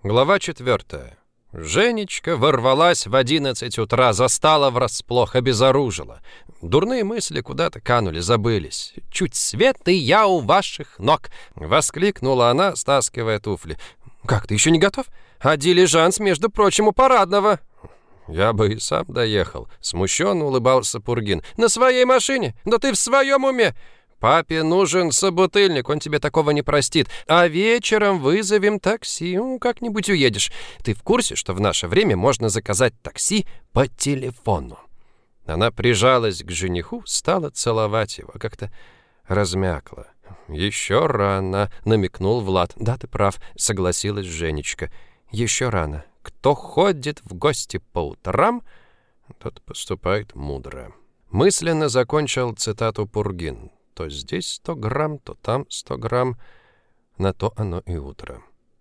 Глава 4. Женечка ворвалась в 11 утра, застала врасплох, обезоружила. Дурные мысли куда-то канули, забылись. «Чуть свет, и я у ваших ног!» — воскликнула она, стаскивая туфли. «Как, ты еще не готов? А дилижанс, между прочим, у парадного!» «Я бы и сам доехал», — смущенно улыбался Пургин. «На своей машине? Да ты в своем уме! Папе нужен собутыльник, он тебе такого не простит. А вечером вызовем такси, как-нибудь уедешь. Ты в курсе, что в наше время можно заказать такси по телефону?» Она прижалась к жениху, стала целовать его, как-то размякла. «Еще рано», — намекнул Влад. «Да, ты прав», — согласилась Женечка. «Еще рано. Кто ходит в гости по утрам, тот поступает мудро». Мысленно закончил цитату Пургин. То здесь 100 грамм, то там 100 грамм. На то оно и утро.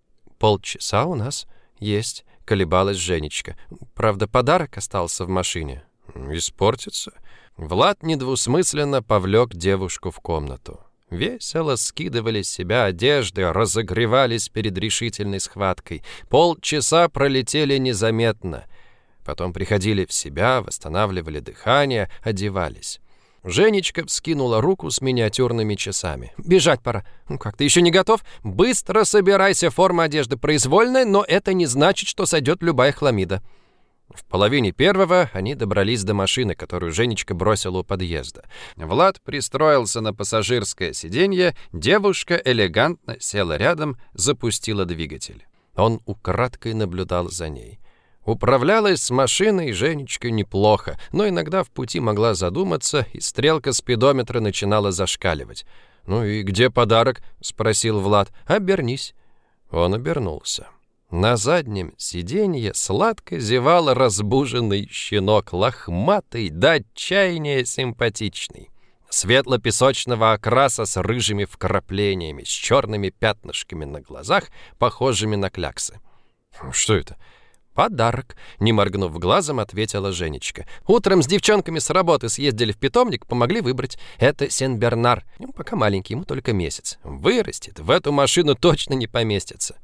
«Полчаса у нас есть», — колебалась Женечка. «Правда, подарок остался в машине». «Испортится?» Влад недвусмысленно повлек девушку в комнату. Весело скидывали с себя одежды, разогревались перед решительной схваткой. Полчаса пролетели незаметно. Потом приходили в себя, восстанавливали дыхание, одевались. Женечка вскинула руку с миниатюрными часами. «Бежать пора». «Как, ты еще не готов? Быстро собирайся, форма одежды произвольная, но это не значит, что сойдет любая хламида». В половине первого они добрались до машины, которую Женечка бросила у подъезда. Влад пристроился на пассажирское сиденье, девушка элегантно села рядом, запустила двигатель. Он украдкой наблюдал за ней. Управлялась с машиной Женечка неплохо, но иногда в пути могла задуматься, и стрелка спидометра начинала зашкаливать. «Ну и где подарок?» — спросил Влад. «Обернись». Он обернулся. На заднем сиденье сладко зевал разбуженный щенок, лохматый, до отчаяния симпатичный. Светло-песочного окраса с рыжими вкраплениями, с черными пятнышками на глазах, похожими на кляксы. «Что это?» «Подарок», — не моргнув глазом, ответила Женечка. «Утром с девчонками с работы съездили в питомник, помогли выбрать. Это Сен-Бернар. Пока маленький, ему только месяц. Вырастет, в эту машину точно не поместится».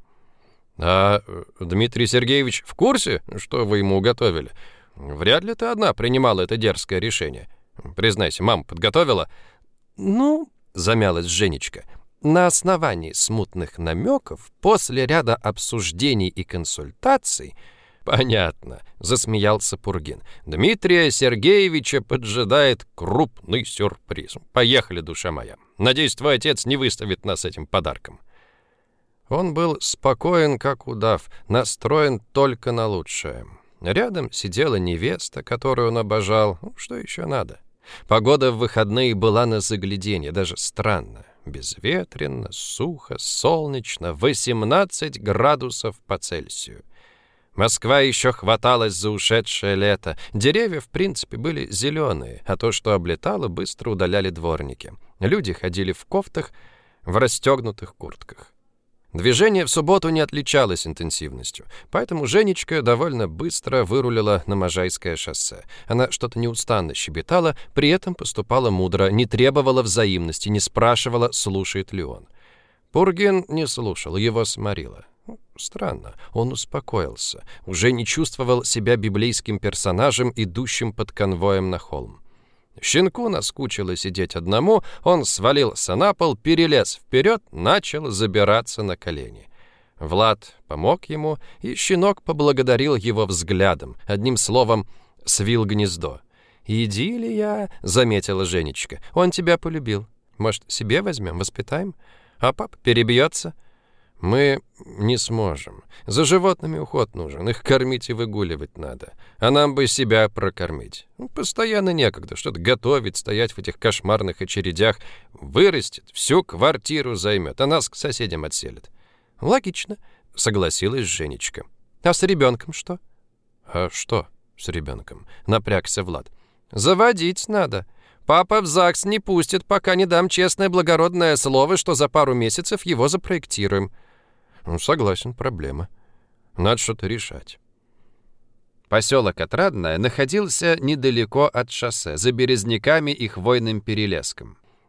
«А Дмитрий Сергеевич в курсе, что вы ему уготовили? Вряд ли ты одна принимала это дерзкое решение. Признайся, мама подготовила?» «Ну», — замялась Женечка, — «на основании смутных намеков, после ряда обсуждений и консультаций...» «Понятно», — засмеялся Пургин. «Дмитрия Сергеевича поджидает крупный сюрприз. Поехали, душа моя. Надеюсь, твой отец не выставит нас этим подарком». Он был спокоен, как удав, настроен только на лучшее. Рядом сидела невеста, которую он обожал. Что еще надо? Погода в выходные была на загляденье, даже странно. Безветренно, сухо, солнечно, 18 градусов по Цельсию. Москва еще хваталась за ушедшее лето. Деревья, в принципе, были зеленые, а то, что облетало, быстро удаляли дворники. Люди ходили в кофтах, в расстегнутых куртках. Движение в субботу не отличалось интенсивностью, поэтому Женечка довольно быстро вырулила на Можайское шоссе. Она что-то неустанно щебетала, при этом поступала мудро, не требовала взаимности, не спрашивала, слушает ли он. Пургин не слушал, его сморило. Странно, он успокоился, уже не чувствовал себя библейским персонажем, идущим под конвоем на холм. Щенку наскучило сидеть одному, он свалился на пол, перелез вперед, начал забираться на колени. Влад помог ему, и щенок поблагодарил его взглядом, одним словом, свил гнездо. «Идиллия», — заметила Женечка, — «он тебя полюбил. Может, себе возьмем, воспитаем? А папа перебьется». «Мы не сможем. За животными уход нужен, их кормить и выгуливать надо. А нам бы себя прокормить. Постоянно некогда, что-то готовить, стоять в этих кошмарных очередях. Вырастет, всю квартиру займет, а нас к соседям отселит». «Логично», — согласилась Женечка. «А с ребенком что?» «А что с ребенком?» — напрягся Влад. «Заводить надо. Папа в ЗАГС не пустит, пока не дам честное благородное слово, что за пару месяцев его запроектируем». «Согласен, проблема. Надо что-то решать». Поселок Отрадное находился недалеко от шоссе, за Березняками и Хвойным перелеском.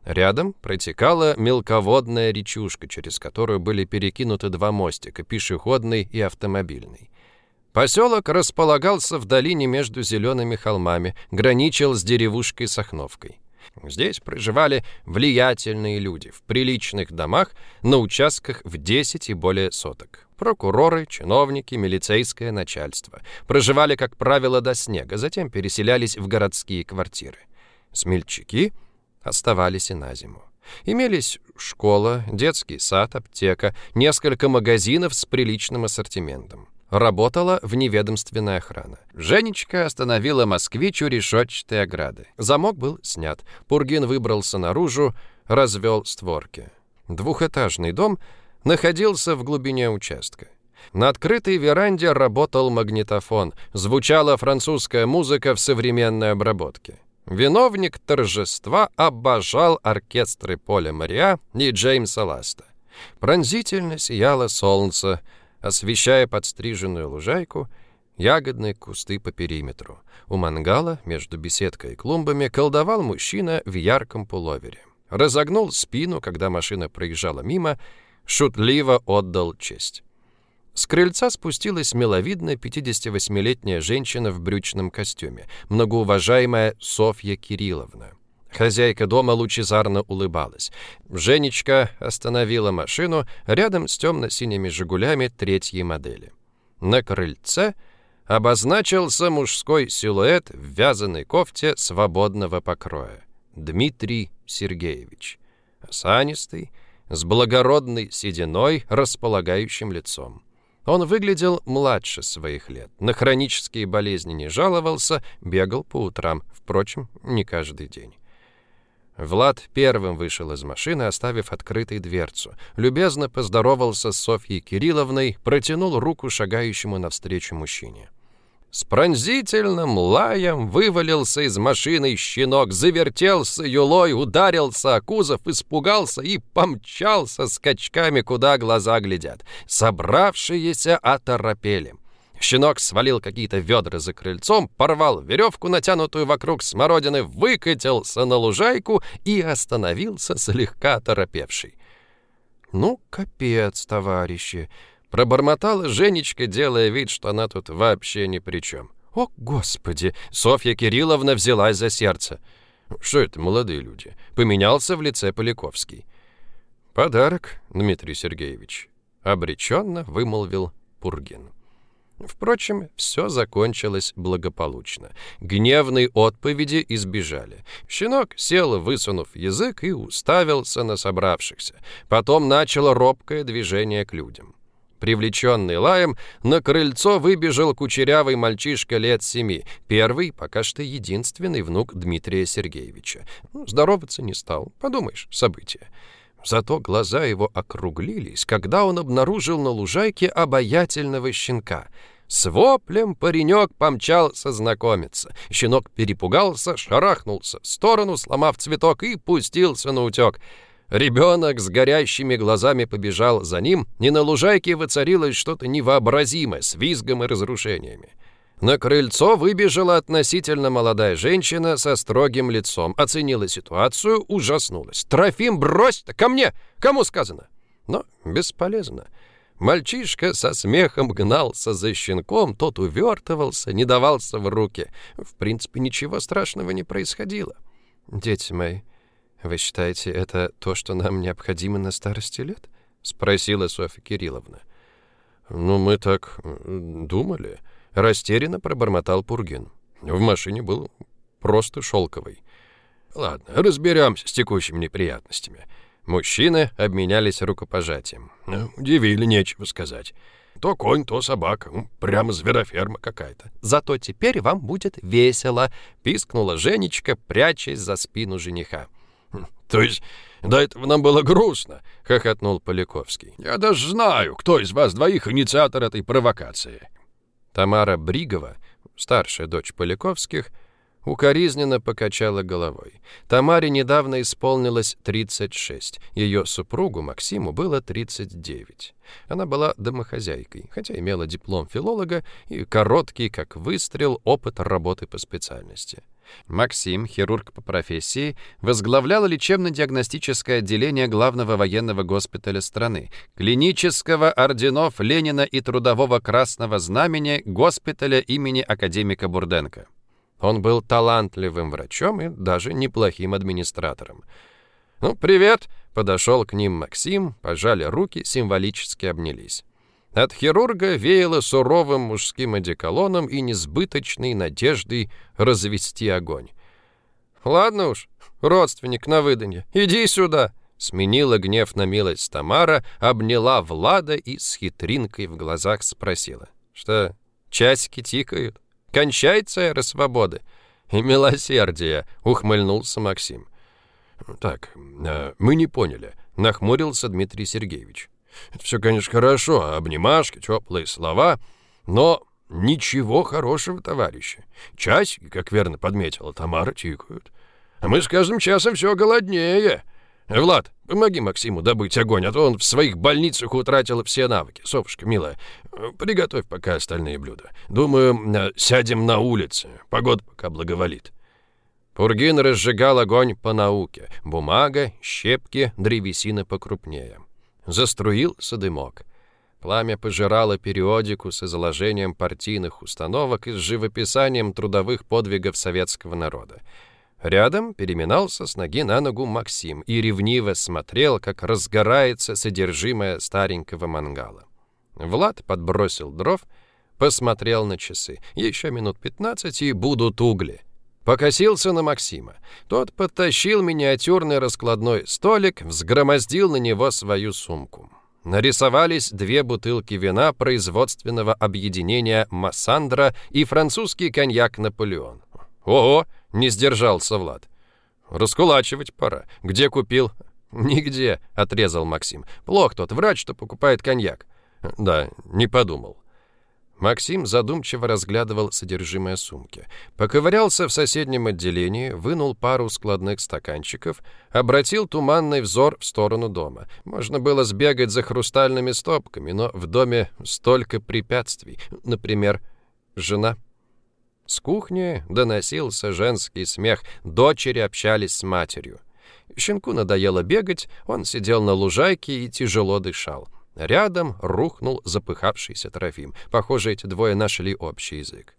Рядом протекала мелководная речушка, через которую были перекинуты два мостика, пешеходный и автомобильный. Поселок располагался в долине между зелеными холмами, граничил с деревушкой Сахновкой. Здесь проживали влиятельные люди в приличных домах на участках в 10 и более соток. Прокуроры, чиновники, милицейское начальство. Проживали, как правило, до снега, затем переселялись в городские квартиры. Смельчаки оставались и на зиму. Имелись школа, детский сад, аптека, несколько магазинов с приличным ассортиментом. Работала вневедомственная охрана. Женечка остановила москвич у решетчатой ограды. Замок был снят. Пургин выбрался наружу, развел створки. Двухэтажный дом находился в глубине участка. На открытой веранде работал магнитофон. Звучала французская музыка в современной обработке. Виновник торжества обожал оркестры Поля Мориа и Джеймса Ласта. Пронзительно сияло солнце, освещая подстриженную лужайку, ягодные кусты по периметру. У мангала, между беседкой и клумбами, колдовал мужчина в ярком пуловере. Разогнул спину, когда машина проезжала мимо, шутливо отдал честь. С крыльца спустилась миловидная 58-летняя женщина в брючном костюме, многоуважаемая Софья Кирилловна. Хозяйка дома лучезарно улыбалась. Женечка остановила машину рядом с темно-синими «Жигулями» третьей модели. На крыльце обозначился мужской силуэт в вязаной кофте свободного покроя. Дмитрий Сергеевич. Осанистый, с благородной сединой, располагающим лицом. Он выглядел младше своих лет, на хронические болезни не жаловался, бегал по утрам, впрочем, не каждый день. Влад первым вышел из машины, оставив открытой дверцу. Любезно поздоровался с Софьей Кирилловной, протянул руку шагающему навстречу мужчине. С пронзительным лаем вывалился из машины щенок, завертелся юлой, ударился о кузов, испугался и помчался скачками, куда глаза глядят. Собравшиеся оторопели. Щенок свалил какие-то ведра за крыльцом, порвал веревку, натянутую вокруг смородины, выкатился на лужайку и остановился слегка оторопевший. «Ну, капец, товарищи!» — пробормотала Женечка, делая вид, что она тут вообще ни при чем. «О, Господи!» — Софья Кирилловна взялась за сердце. «Что это, молодые люди?» — поменялся в лице Поляковский. «Подарок, Дмитрий Сергеевич», — обреченно вымолвил Пургин. Впрочем, все закончилось благополучно. Гневной отповеди избежали. Щенок сел, высунув язык, и уставился на собравшихся. Потом начало робкое движение к людям. Привлеченный лаем, на крыльцо выбежал кучерявый мальчишка лет 7, первый, пока что единственный внук Дмитрия Сергеевича. Здороваться не стал, подумаешь, событие. Зато глаза его округлились, когда он обнаружил на лужайке обаятельного щенка. С воплем паренек помчался знакомиться. Щенок перепугался, шарахнулся в сторону, сломав цветок, и пустился на утек. Ребенок с горящими глазами побежал за ним, и на лужайке воцарилось что-то невообразимое с визгом и разрушениями. На крыльцо выбежала относительно молодая женщина со строгим лицом, оценила ситуацию, ужаснулась. «Трофим, брось-то! Ко мне! Кому сказано?» Но бесполезно. Мальчишка со смехом гнался за щенком, тот увертывался, не давался в руки. В принципе, ничего страшного не происходило. «Дети мои, вы считаете, это то, что нам необходимо на старости лет?» — спросила Софья Кирилловна. «Ну, мы так думали», — растерянно пробормотал Пургин. В машине был просто шелковый. «Ладно, разберемся с текущими неприятностями». Мужчины обменялись рукопожатием. Удивили, нечего сказать. То конь, то собака. Прямо звероферма какая-то. «Зато теперь вам будет весело», — пискнула Женечка, прячась за спину жениха. «То есть до этого нам было грустно?» — хохотнул Поляковский. «Я даже знаю, кто из вас двоих инициатор этой провокации». Тамара Бригова, старшая дочь Поляковских, укоризненно покачала головой. Тамаре недавно исполнилось 36. Ее супругу Максиму было 39. Она была домохозяйкой, хотя имела диплом филолога и короткий, как выстрел, опыт работы по специальности. Максим, хирург по профессии, возглавлял лечебно-диагностическое отделение главного военного госпиталя страны, клинического орденов Ленина и Трудового Красного Знамени госпиталя имени академика Бурденко. Он был талантливым врачом и даже неплохим администратором. «Ну, привет!» — подошел к ним Максим, пожали руки, символически обнялись. От хирурга веяло суровым мужским одеколоном и несбыточной надеждой развести огонь. «Ладно уж, родственник на выданье, иди сюда!» Сменила гнев на милость Тамара, обняла Влада и с хитринкой в глазах спросила. «Что, часики тикают? Кончается эра свободы и милосердия!» — ухмыльнулся Максим. «Так, мы не поняли», — нахмурился Дмитрий Сергеевич. «Это все, конечно, хорошо, обнимашки, теплые слова, но ничего хорошего, товарищи. Часики, как верно подметила Тамара, тикают. А мы с каждым часом все голоднее. Влад, помоги Максиму добыть огонь, а то он в своих больницах утратил все навыки. Софушка, милая, приготовь пока остальные блюда. Думаю, сядем на улице, погода пока благоволит». Пургин разжигал огонь по науке. Бумага, щепки, древесина покрупнее. Заструился дымок. Пламя пожирало периодику с изложением партийных установок и с живописанием трудовых подвигов советского народа. Рядом переминался с ноги на ногу Максим и ревниво смотрел, как разгорается содержимое старенького мангала. Влад подбросил дров, посмотрел на часы. Еще минут 15 и будут угли. Покосился на Максима. Тот подтащил миниатюрный раскладной столик, взгромоздил на него свою сумку. Нарисовались 2 бутылки вина производственного объединения «Массандра» и французский коньяк «Наполеон». «Ого!» — не сдержался Влад. «Раскулачивать пора. Где купил?» «Нигде», — отрезал Максим. «Плох тот врач, что покупает коньяк». «Да, не подумал». Максим задумчиво разглядывал содержимое сумки. Поковырялся в соседнем отделении, вынул пару складных стаканчиков, обратил туманный взор в сторону дома. Можно было сбегать за хрустальными стопками, но в доме столько препятствий. Например, жена. С кухни доносился женский смех. Дочери общались с матерью. Щенку надоело бегать, он сидел на лужайке и тяжело дышал. Рядом рухнул запыхавшийся Трофим. Похоже, эти двое нашли общий язык.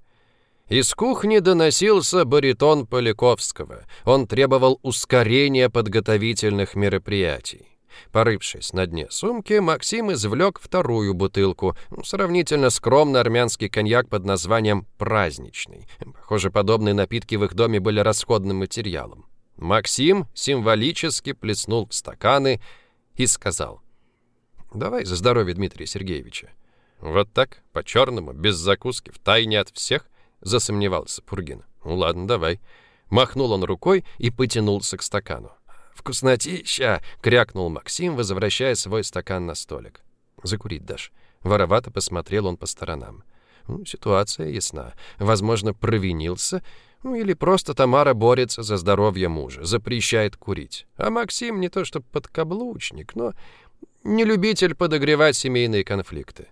Из кухни доносился баритон Поляковского. Он требовал ускорения подготовительных мероприятий. Порывшись на дне сумки, Максим извлек 2-ю бутылку, сравнительно скромный армянский коньяк под названием «Праздничный». Похоже, подобные напитки в их доме были расходным материалом. Максим символически плеснул в стаканы и сказал: «Давай за здоровье Дмитрия Сергеевича». «Вот так, по-черному, без закуски, втайне от всех?» — засомневался Пургин. «Ну ладно, давай». Махнул он рукой и потянулся к стакану. «Вкуснотища!» — крякнул Максим, возвращая свой стакан на столик. «Закурить дашь?» Воровато посмотрел он по сторонам. Ситуация ясна. Возможно, провинился, или просто Тамара борется за здоровье мужа, запрещает курить. А Максим не то что подкаблучник, но не любитель подогревать семейные конфликты.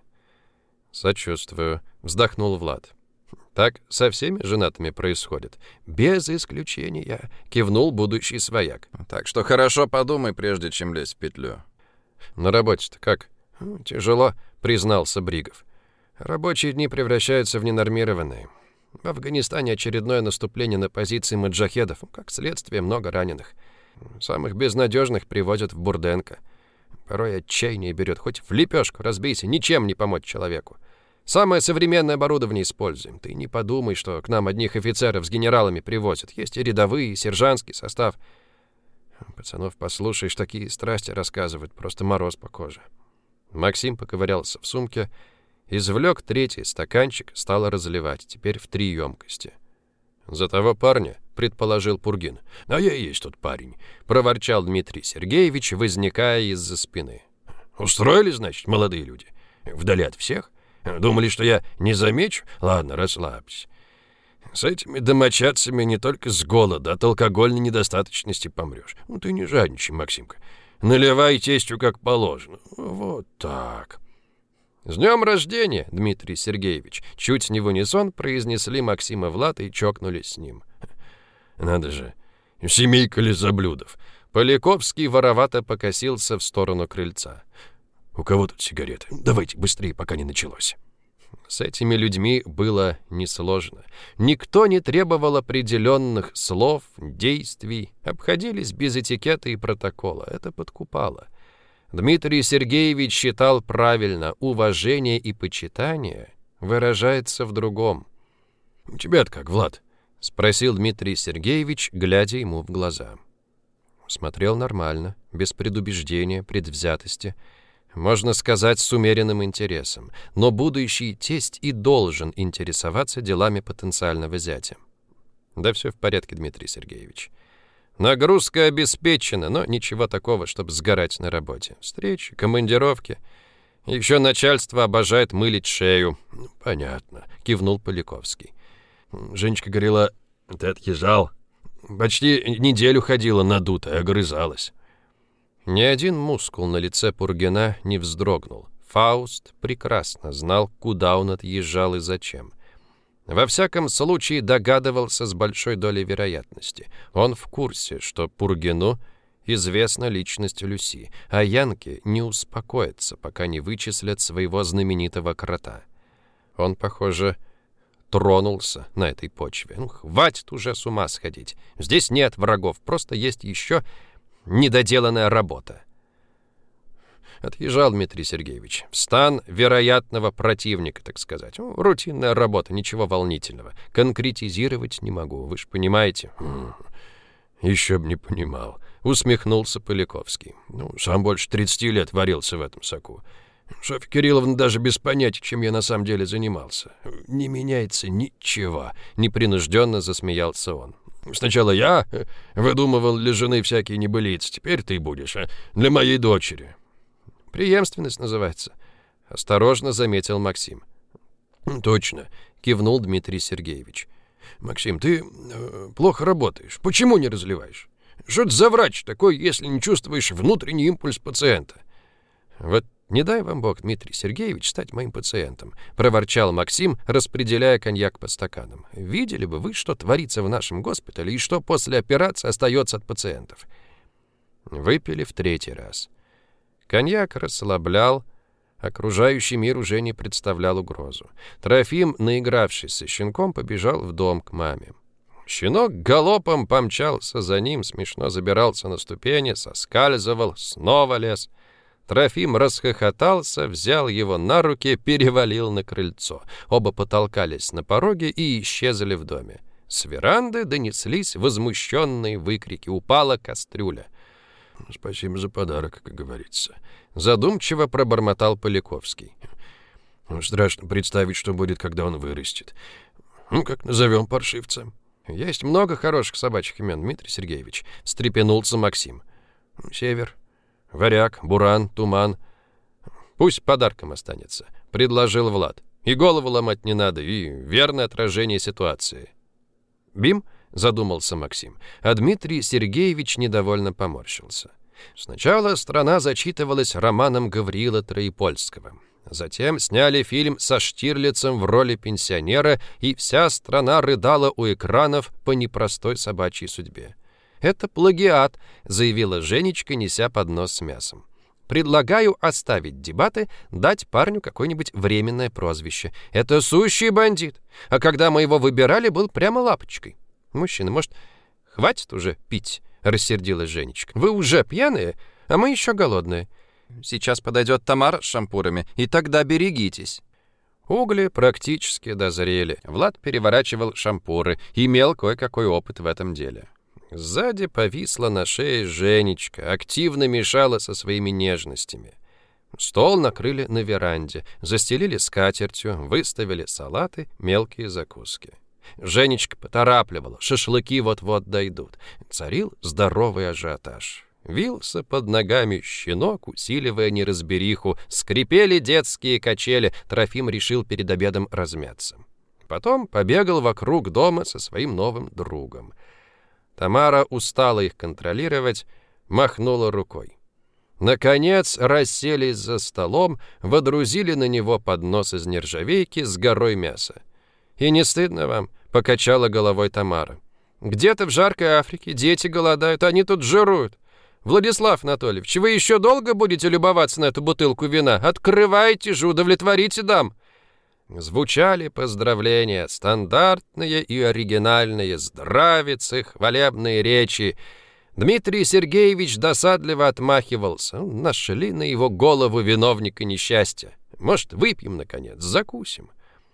«Сочувствую», — вздохнул Влад. «Так со всеми женатыми происходит?» «Без исключения», — кивнул будущий свояк. «Так что хорошо подумай, прежде чем лезть в петлю». «На работе-то как?» «Тяжело», — признался Бригов. «Рабочие дни превращаются в ненормированные. В Афганистане очередное наступление на позиции маджахедов, как следствие, много раненых. Самых безнадежных привозят в Бурденко. Порой отчаяние берет, хоть в лепешку разбейся, ничем не помочь человеку. Самое современное оборудование используем. Ты не подумай, что к нам одних офицеров с генералами привозят. Есть и рядовые, и сержантский состав. Пацанов послушаешь, такие страсти рассказывают, просто мороз по коже». Максим поковырялся в сумке, извлек 3-й стаканчик, стал разливать, теперь в 3 емкости. «За того парня», — предположил Пургин. «А я и есть тот парень», — проворчал Дмитрий Сергеевич, возникая из-за спины. «Устроили, значит, молодые люди? Вдали от всех? Думали, что я не замечу? Ладно, расслабься. С этими домочадцами не только с голода, от алкогольной недостаточности помрешь. Ты не жадничай, Максимка. Наливай тестю как положено. Вот так». «С днем рождения, Дмитрий Сергеевич!» Чуть не в унисон произнесли Максим и Влад и чокнулись с ним. Надо же, семейка лизоблюдов. Поляковский воровато покосился в сторону крыльца. «У кого тут сигареты? Давайте быстрее, пока не началось». С этими людьми было несложно. Никто не требовал определенных слов, действий. Обходились без этикета и протокола. Это подкупало. Дмитрий Сергеевич считал правильно: уважение и почитание выражается в другом. «У тебя-то как, Влад?» — спросил Дмитрий Сергеевич, глядя ему в глаза. Смотрел нормально, без предубеждения, предвзятости. Можно сказать, с умеренным интересом. Но будущий тесть и должен интересоваться делами потенциального зятя. Да все в порядке, Дмитрий Сергеевич. Нагрузка обеспечена, но ничего такого, чтобы сгорать на работе. Встречи, командировки. Еще начальство обожает мылить шею. Понятно, кивнул Поляковский. Женечка говорила, ты отъезжал. Почти неделю ходила надутая, огрызалась. Ни один мускул на лице Пургина не вздрогнул. Фауст прекрасно знал, куда он отъезжал и зачем. Во всяком случае, догадывался с большой долей вероятности. Он в курсе, что Пургину известна личность Люси, а янки не успокоятся, пока не вычислят своего знаменитого крота. Он, похоже, тронулся на этой почве. Хватит уже с ума сходить. Здесь нет врагов, просто есть еще недоделанная работа. Отъезжал Дмитрий Сергеевич в стан вероятного противника, так сказать. Рутинная работа, ничего волнительного. Конкретизировать не могу, вы же понимаете. Еще б не понимал, усмехнулся Поляковский. Сам больше 30 лет варился в этом соку. Софья Кирилловна даже без понятия, чем я на самом деле занимался. Не меняется ничего, непринужденно засмеялся он. Сначала я выдумывал для жены всякие небылицы, теперь ты будешь, для моей дочери. Преемственность называется, осторожно заметил Максим. Точно, кивнул Дмитрий Сергеевич. Максим, ты плохо работаешь. Почему не разливаешь? Что это за врач такой, если не чувствуешь внутренний импульс пациента? Вот не дай вам Бог, Дмитрий Сергеевич, стать моим пациентом, проворчал Максим, распределяя коньяк по стаканам. Видели бы вы, что творится в нашем госпитале и что после операции остается от пациентов. Выпили в 3-й раз. Коньяк расслаблял, окружающий мир уже не представлял угрозу. Трофим, наигравшись со щенком, побежал в дом к маме. Щенок галопом помчался за ним, смешно забирался на ступени, соскальзывал, снова лез. Трофим расхохотался, взял его на руки, перевалил на крыльцо. Оба потолкались на пороге и исчезли в доме. С веранды донеслись возмущенные выкрики. Упала кастрюля. «Спасибо за подарок, как говорится», — задумчиво пробормотал Поляковский. «Страшно представить, что будет, когда он вырастет. Как назовем паршивца?» «Есть много хороших собачьих имен, Дмитрий Сергеевич», — встрепенулся Максим. «Север, Варяг, Буран, Туман. Пусть подарком останется», — предложил Влад. «И голову ломать не надо, и верное отражение ситуации». «Бим?» — задумался Максим, а Дмитрий Сергеевич недовольно поморщился. Сначала страна зачитывалась романом Гавриила Троепольского. Затем сняли фильм со Штирлицем в роли пенсионера, и вся страна рыдала у экранов по непростой собачьей судьбе. «Это плагиат», — заявила Женечка, неся поднос с мясом. «Предлагаю оставить дебаты, дать парню какое-нибудь временное прозвище. Это сущий бандит. А когда мы его выбирали, был прямо лапочкой». «Мужчина, может, хватит уже пить?» — рассердилась Женечка. «Вы уже пьяные, а мы еще голодные. Сейчас подойдет Тамара с шампурами, и тогда берегитесь». Угли практически дозрели. Влад переворачивал шампуры, имел кое-какой опыт в этом деле. Сзади повисла на шее Женечка, активно мешала со своими нежностями. Стол накрыли на веранде, застелили скатертью, выставили салаты, мелкие закуски. Женечка поторапливала, шашлыки вот-вот дойдут. Царил здоровый ажиотаж. Вился под ногами щенок, усиливая неразбериху. Скрипели детские качели. Трофим решил перед обедом размяться. Потом побегал вокруг дома со своим новым другом. Тамара устала их контролировать, махнула рукой. Наконец расселись за столом, водрузили на него поднос из нержавейки с горой мяса. «И не стыдно вам?» — покачала головой Тамара. Где-то в жаркой Африке дети голодают, они тут жируют. Владислав Анатольевич, вы еще долго будете любоваться на эту бутылку вина? Открывайте же, удовлетворите дам!» Звучали поздравления, стандартные и оригинальные, здравицы, хвалебные речи. Дмитрий Сергеевич досадливо отмахивался. Нашли на его голову виновника несчастья. Может, выпьем, наконец, закусим.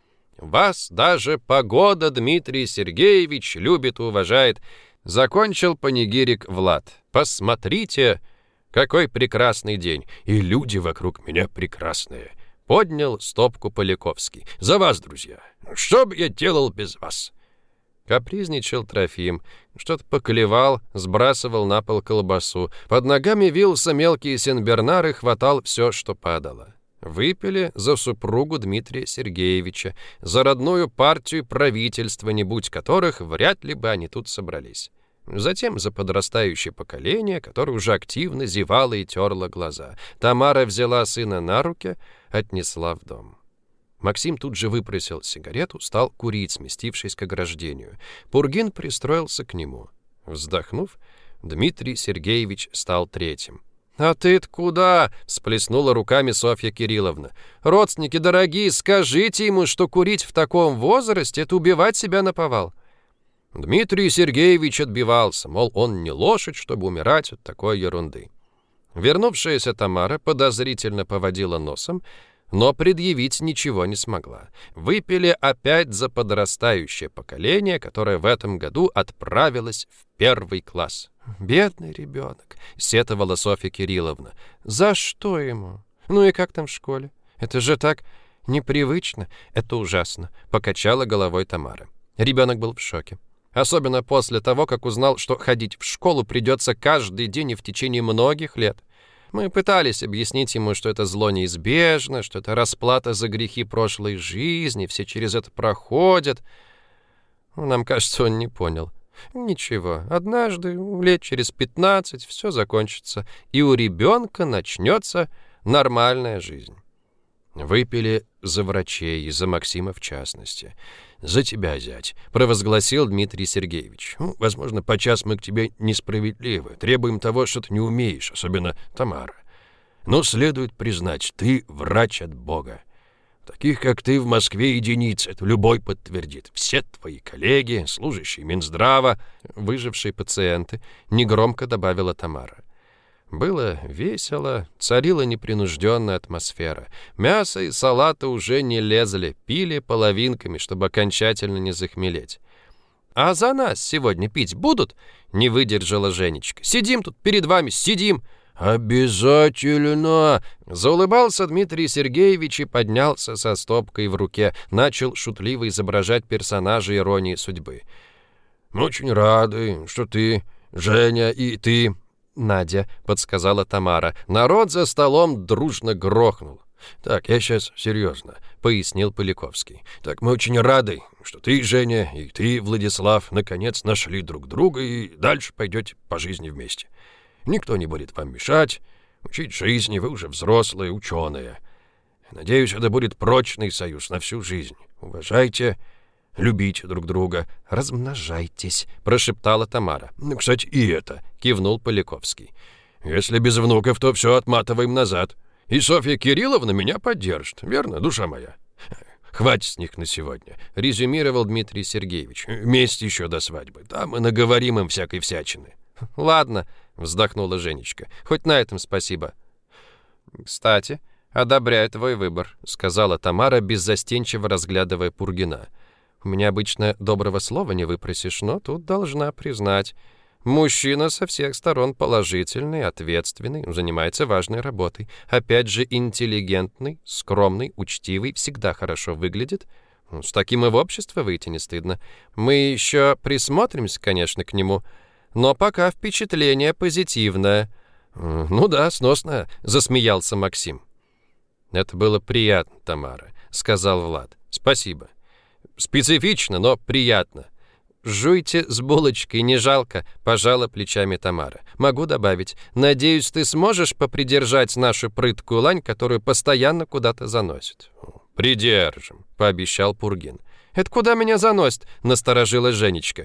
Вас даже погода, Дмитрий Сергеевич, любит и уважает. Закончил панигирик Влад. Посмотрите, какой прекрасный день. И люди вокруг меня прекрасные. Поднял стопку Поляковский. За вас, друзья. Что бы я делал без вас? Капризничал Трофим. Что-то поклевал, сбрасывал на пол колбасу. Под ногами вился мелкий сенбернар и хватал все, что падало. Выпили за супругу Дмитрия Сергеевича, за родную партию правительства, не будь которых, вряд ли бы они тут собрались. Затем за подрастающее поколение, которое уже активно зевало и терло глаза. Тамара взяла сына на руки, отнесла в дом. Максим тут же выпросил сигарету, стал курить, сместившись к ограждению. Пургин пристроился к нему. Вздохнув, Дмитрий Сергеевич стал третьим. «А ты-то куда?» — всплеснула руками Софья Кирилловна. «Родственники дорогие, скажите ему, что курить в таком возрасте — это убивать себя наповал». Дмитрий Сергеевич отбивался, мол, он не лошадь, чтобы умирать от такой ерунды. Вернувшаяся Тамара подозрительно поводила носом, но предъявить ничего не смогла. Выпили опять за подрастающее поколение, которое в этом году отправилось в 1 класс. «Бедный ребенок», — сетовала Софья Кирилловна. «За что ему? Ну и как там в школе? Это же так непривычно, это ужасно», — покачала головой Тамара. Ребенок был в шоке. Особенно после того, как узнал, что ходить в школу придется каждый день и в течение многих лет. Мы пытались объяснить ему, что это зло неизбежно, что это расплата за грехи прошлой жизни, все через это проходят. Нам кажется, он не понял. Ничего, однажды, лет через 15, все закончится, и у ребенка начнется нормальная жизнь. Выпили за врачей и за Максима в частности. «За тебя, зять», — провозгласил Дмитрий Сергеевич. «Возможно, подчас мы к тебе несправедливы, требуем того, что ты не умеешь, особенно Тамара. Но следует признать, ты врач от Бога. Таких, как ты, в Москве единицы, это любой подтвердит. Все твои коллеги, служащие Минздрава, выжившие пациенты», — негромко добавила Тамара. Было весело, царила непринужденная атмосфера. Мясо и салаты уже не лезли, пили половинками, чтобы окончательно не захмелеть. «А за нас сегодня пить будут?» — не выдержала Женечка. «Сидим тут перед вами, сидим!» «Обязательно!» — заулыбался Дмитрий Сергеевич и поднялся со стопкой в руке, начал шутливо изображать персонажа иронии судьбы. «Мы очень рады, что ты, Женя, и ты...» «Надя», — подсказала Тамара. Народ за столом дружно грохнул. «Так, я сейчас серьезно», — пояснил Поляковский. «Так, мы очень рады, что ты, Женя, и ты, Владислав, наконец нашли друг друга и дальше пойдете по жизни вместе. Никто не будет вам мешать, учить жизни, вы уже взрослые, ученые. Надеюсь, это будет прочный союз на всю жизнь. Уважайте, любите друг друга, размножайтесь», — прошептала Тамара. «Кстати, и это», — кивнул Поляковский. «Если без внуков, то все отматываем назад. И Софья Кирилловна меня поддержит, верно, душа моя?» «Хватит с них на сегодня», — резюмировал Дмитрий Сергеевич. «Вместе еще до свадьбы. Там мы наговорим им всякой всячины». «Ладно», — вздохнула Женечка. «Хоть на этом спасибо». «Кстати, одобряю твой выбор», — сказала Тамара, беззастенчиво разглядывая Пургина. «У меня обычно доброго слова не выпросишь, но тут должна признать. Мужчина со всех сторон положительный, ответственный, занимается важной работой. Опять же, интеллигентный, скромный, учтивый, всегда хорошо выглядит. С таким и в общество выйти не стыдно. Мы еще присмотримся, конечно, к нему, но пока впечатление позитивное». «Ну да, сносно», — засмеялся Максим. «Это было приятно, Тамара», — сказал Влад. «Спасибо. Специфично, но приятно». «Жуйте с булочкой, не жалко», — пожала плечами Тамара. «Могу добавить. Надеюсь, ты сможешь попридержать нашу прыткую лань, которую постоянно куда-то заносит». «Придержим», — пообещал Пургин. «Это куда меня заносит?» — насторожилась Женечка.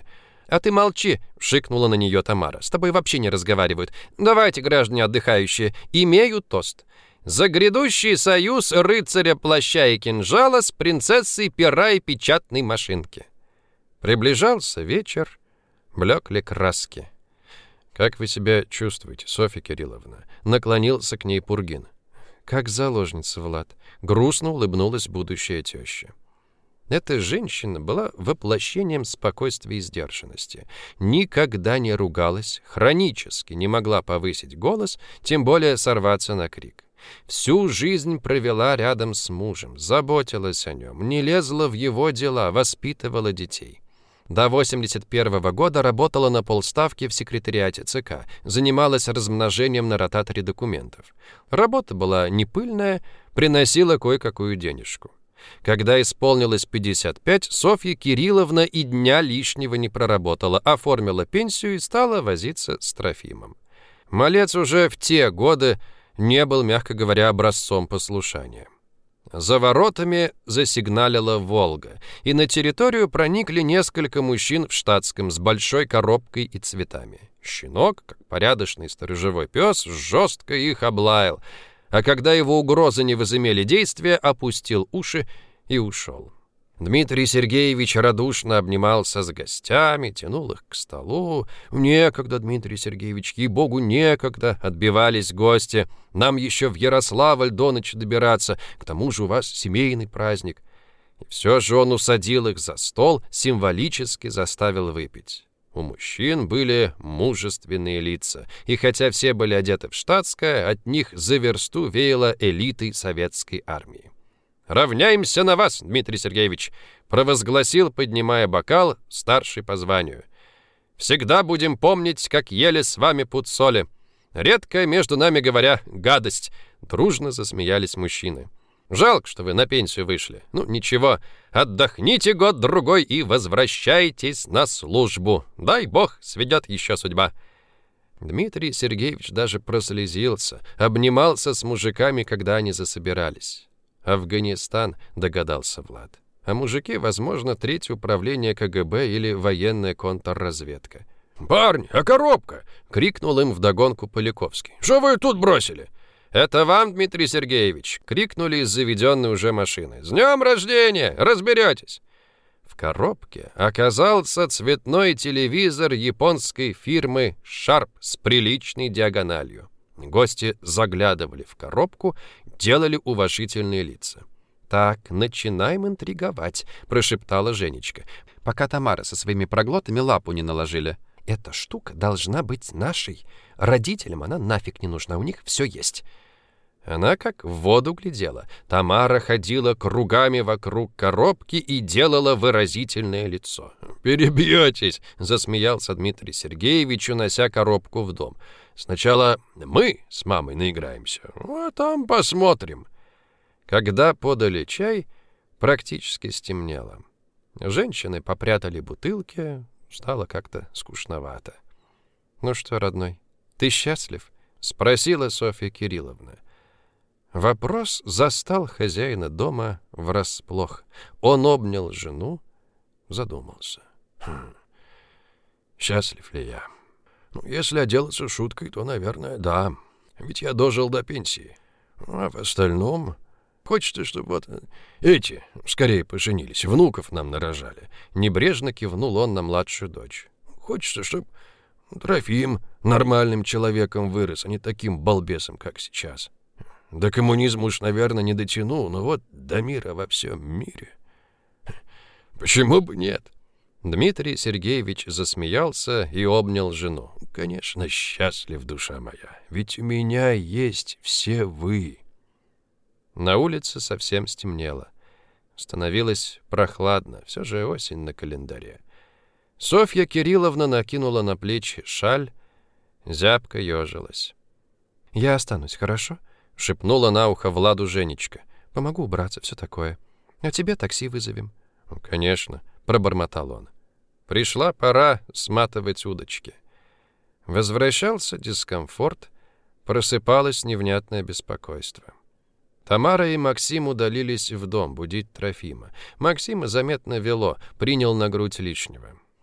«А ты молчи!» — шикнула на нее Тамара. «С тобой вообще не разговаривают. Давайте, граждане отдыхающие, имею тост. За грядущий союз рыцаря плаща и кинжала с принцессой пера и печатной машинки». Приближался вечер, блекли краски. «Как вы себя чувствуете, Софья Кирилловна?» — наклонился к ней Пургин. «Как заложница, Влад», — грустно улыбнулась будущая теща. Эта женщина была воплощением спокойствия и сдержанности. Никогда не ругалась, хронически не могла повысить голос, тем более сорваться на крик. Всю жизнь провела рядом с мужем, заботилась о нем, не лезла в его дела, воспитывала детей. До 1981 года работала на полставки в секретариате ЦК, занималась размножением на ротаторе документов. Работа была не пыльная, приносила кое-какую денежку. Когда исполнилось 55, Софья Кирилловна и дня лишнего не проработала, оформила пенсию и стала возиться с Трофимом. Малец уже в те годы не был, мягко говоря, образцом послушания. За воротами засигналила «Волга», и на территорию проникли несколько мужчин в штатском с большой коробкой и цветами. Щенок, как порядочный сторожевой пес, жестко их облаял, а когда его угрозы не возымели действия, опустил уши и ушел. Дмитрий Сергеевич радушно обнимался с гостями, тянул их к столу. «Некогда, Дмитрий Сергеевич, ей-богу, некогда!» — отбивались гости. «Нам еще в Ярославль до ночи добираться, к тому же у вас семейный праздник». И все же он усадил их за стол, символически заставил выпить. У мужчин были мужественные лица, и хотя все были одеты в штатское, от них за версту веяло элитой советской армии. «Равняемся на вас, Дмитрий Сергеевич», — провозгласил, поднимая бокал, старший по званию. «Всегда будем помнить, как ели с вами пуд соли. Редкая, между нами говоря, гадость», — дружно засмеялись мужчины. «Жалко, что вы на пенсию вышли. Ну, ничего, отдохните год-другой и возвращайтесь на службу. Дай бог, сведет еще судьба». Дмитрий Сергеевич даже прослезился, обнимался с мужиками, когда они засобирались. «Афганистан», — догадался Влад. А мужики, возможно, третье управление КГБ или военная контрразведка. «Парни, а коробка?» — крикнул им вдогонку Поляковский. «Что вы тут бросили?» «Это вам, Дмитрий Сергеевич!» — крикнули из заведенной уже машины. «С днем рождения! Разберетесь!» В коробке оказался цветной телевизор японской фирмы Sharp с приличной диагональю. Гости заглядывали в коробку, делали уважительные лица. «Так, начинаем интриговать», — прошептала Женечка, пока Тамара со своими проглотами лапу не наложили. «Эта штука должна быть нашей. Родителям она нафиг не нужна, у них все есть». Она как в воду глядела. Тамара ходила кругами вокруг коробки и делала выразительное лицо. «Перебьетесь», — засмеялся Дмитрий Сергеевич, унося коробку в дом. «Сначала мы с мамой наиграемся, а там посмотрим». Когда подали чай, практически стемнело. Женщины попрятали бутылки, стало как-то скучновато. «Ну что, родной, ты счастлив?» — спросила Софья Кирилловна. Вопрос застал хозяина дома врасплох. Он обнял жену, задумался. «Счастлив ли я? Если отделаться шуткой, то, наверное, да. Ведь я дожил до пенсии. А в остальном хочется, чтобы вот эти скорее поженились, внуков нам нарожали». Небрежно кивнул он на младшую дочь. «Хочется, чтобы Трофим нормальным человеком вырос, а не таким балбесом, как сейчас. До коммунизма уж, наверное, не дотяну, но вот до мира во всем мире. Почему бы нет?» Дмитрий Сергеевич засмеялся и обнял жену. «Конечно, счастлив, душа моя, ведь у меня есть все вы». На улице совсем стемнело. Становилось прохладно, все же осень на календаре. Софья Кирилловна накинула на плечи шаль, зябко ежилась. «Я останусь, хорошо?» — шепнула на ухо Владу Женечка. «Помогу убраться, все такое. А тебе такси вызовем». «Конечно», — пробормотал он. Пришла пора сматывать удочки. Возвращался дискомфорт, просыпалось невнятное беспокойство. Тамара и Максим удалились в дом будить Трофима. Максима заметно вело, принял на грудь лишнего.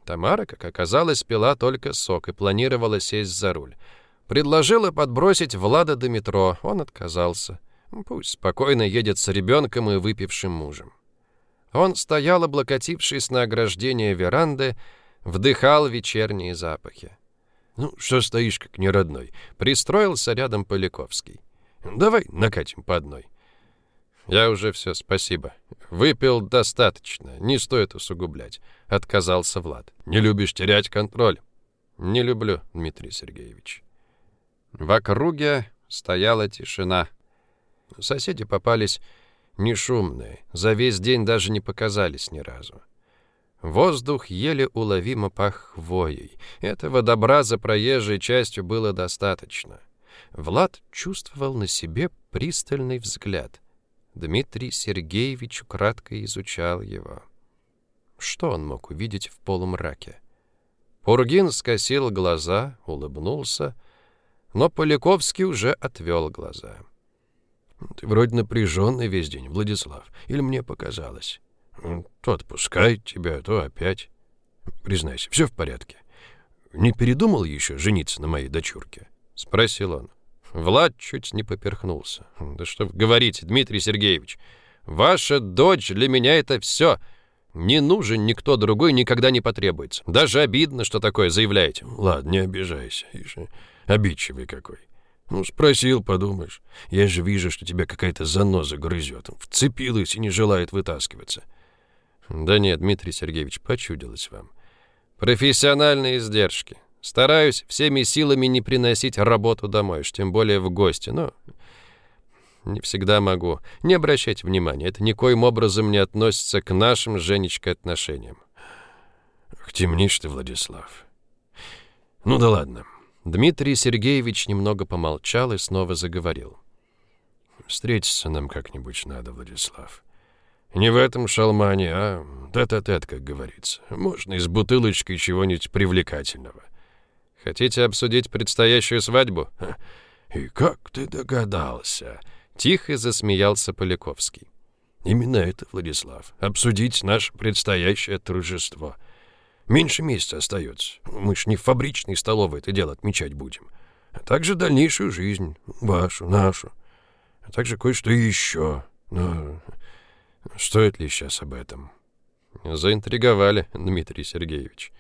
Тамара, как оказалось, пила только сок и планировала сесть за руль. Предложила подбросить Влада до метро, он отказался. Пусть спокойно едет с ребенком и выпившим мужем. Он стоял, облокотившись на ограждение веранды, вдыхал вечерние запахи. «Ну, что стоишь, как неродной?» Пристроился рядом Поляковский. «Давай накатим по одной». «Я уже все, спасибо. Выпил достаточно, не стоит усугублять», — отказался Влад. «Не любишь терять контроль?» «Не люблю, Дмитрий Сергеевич». В округе стояла тишина. Соседи попались не шумные, за весь день даже не показались ни разу. Воздух еле уловимо пах хвоей. Этого добра за проезжей частью было достаточно. Влад чувствовал на себе пристальный взгляд. Дмитрий Сергеевич кратко изучал его. Что он мог увидеть в полумраке? Пургин скосил глаза, улыбнулся, но Поляковский уже отвел глаза. «Ты вроде напряженный весь день, Владислав. Или мне показалось? То отпускает тебя, то опять. Признайся, все в порядке? Не передумал еще жениться на моей дочурке?» — спросил он. Влад чуть не поперхнулся. «Да что вы говорите, Дмитрий Сергеевич? Ваша дочь для меня — это все. Не нужен никто другой, никогда не потребуется. Даже обидно, что такое заявляете». «Ладно, не обижайся. Ишь, обидчивый какой. Ну, спросил, подумаешь. Я же вижу, что тебя какая-то заноза грызет. Вцепилась и не желает вытаскиваться». «Да нет, Дмитрий Сергеевич, почудилось вам. Профессиональные издержки. Стараюсь всеми силами не приносить работу домой, уж тем более в гости, но не всегда могу. Не обращайте внимания, это никоим образом не относится к нашим с Женечкой отношениям». «Темнишь ты, Владислав. Ну да ладно». Дмитрий Сергеевич немного помолчал и снова заговорил. «Встретиться нам как-нибудь надо, Владислав. Не в этом шалмане, а тет-а-тет, как говорится. Можно и с бутылочкой чего-нибудь привлекательного». «Хотите обсудить предстоящую свадьбу?» «И как ты догадался?» — тихо засмеялся Поляковский. «Именно это, Владислав. Обсудить наше предстоящее торжество. Меньше месяца остается. Мы ж не в фабричной столовой это дело отмечать будем. А также дальнейшую жизнь, вашу, нашу. А также кое-что еще. Но стоит ли сейчас об этом?» «Заинтриговали, Дмитрий Сергеевич».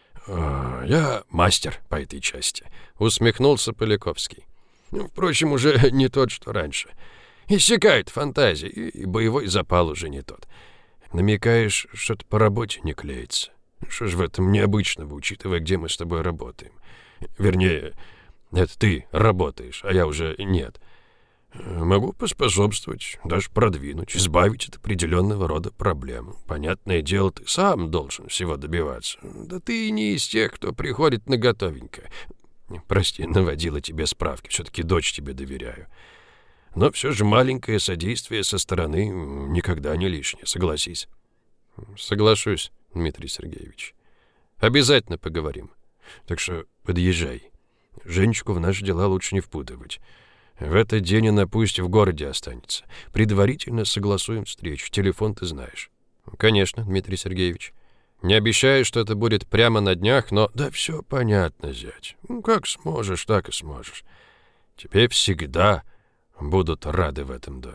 «Я мастер по этой части», — усмехнулся Поляковский. «Впрочем, уже не тот, что раньше. Иссякает фантазия, и боевой запал уже не тот. Намекаешь, что-то по работе не клеится. Что ж в этом необычного, учитывая, где мы с тобой работаем? Вернее, это ты работаешь, а я уже нет. Могу поспособствовать, даже продвинуть, избавить от определенного рода проблем. Понятное дело, ты сам должен всего добиваться. Да ты и не из тех, кто приходит на готовенькое. Прости, наводила тебе справки, все-таки дочь тебе доверяю. Но все же маленькое содействие со стороны никогда не лишнее, согласись». «Соглашусь, Дмитрий Сергеевич. Обязательно поговорим. Так что подъезжай. Женечку в наши дела лучше не впутывать. В этот день она пусть в городе останется. Предварительно согласуем встречу. Телефон ты знаешь». «Конечно, Дмитрий Сергеевич. Не обещаю, что это будет прямо на днях, но...» «Да все понятно, зять. Как сможешь, так и сможешь. Тебе всегда будут рады в этом доме».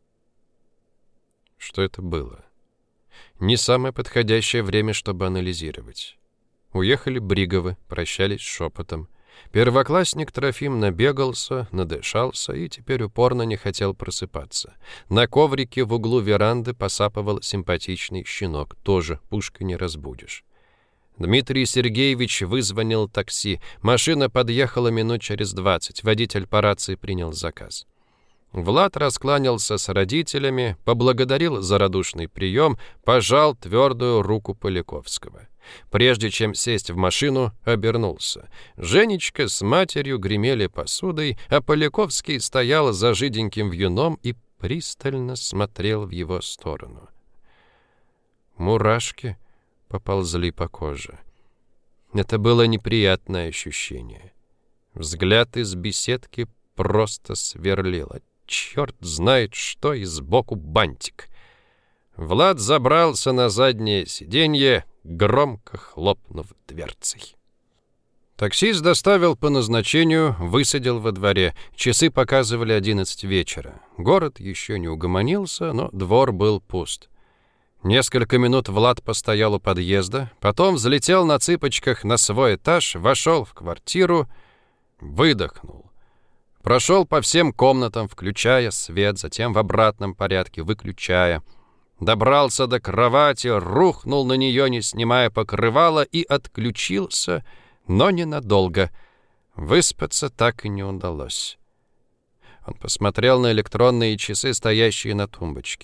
Что это было? Не самое подходящее время, чтобы анализировать. Уехали Бриговы, прощались шепотом. Первоклассник Трофим набегался, надышался и теперь упорно не хотел просыпаться. На коврике в углу веранды посапывал симпатичный щенок, тоже пушкой не разбудишь. Дмитрий Сергеевич вызвонил такси. Машина подъехала минут через 20. Водитель по рации принял заказ. Влад раскланялся с родителями, поблагодарил за радушный прием, пожал твердую руку Поляковского. Прежде чем сесть в машину, обернулся. Женечка с матерью гремели посудой, а Поляковский стоял за жиденьким вьюном и пристально смотрел в его сторону. Мурашки поползли по коже. Это было неприятное ощущение. Взгляд из беседки просто сверлил. Черт знает что, и сбоку бантик. Влад забрался на заднее сиденье, громко хлопнув дверцей. Таксист доставил по назначению, высадил во дворе. Часы показывали 11 вечера. Город еще не угомонился, но двор был пуст. Несколько минут Влад постоял у подъезда, потом взлетел на цыпочках на свой этаж, вошел в квартиру, выдохнул. Прошел по всем комнатам, включая свет, затем в обратном порядке выключая. Добрался до кровати, рухнул на нее, не снимая покрывала, и отключился, но ненадолго. Выспаться так и не удалось. Он посмотрел на электронные часы, стоящие на тумбочке.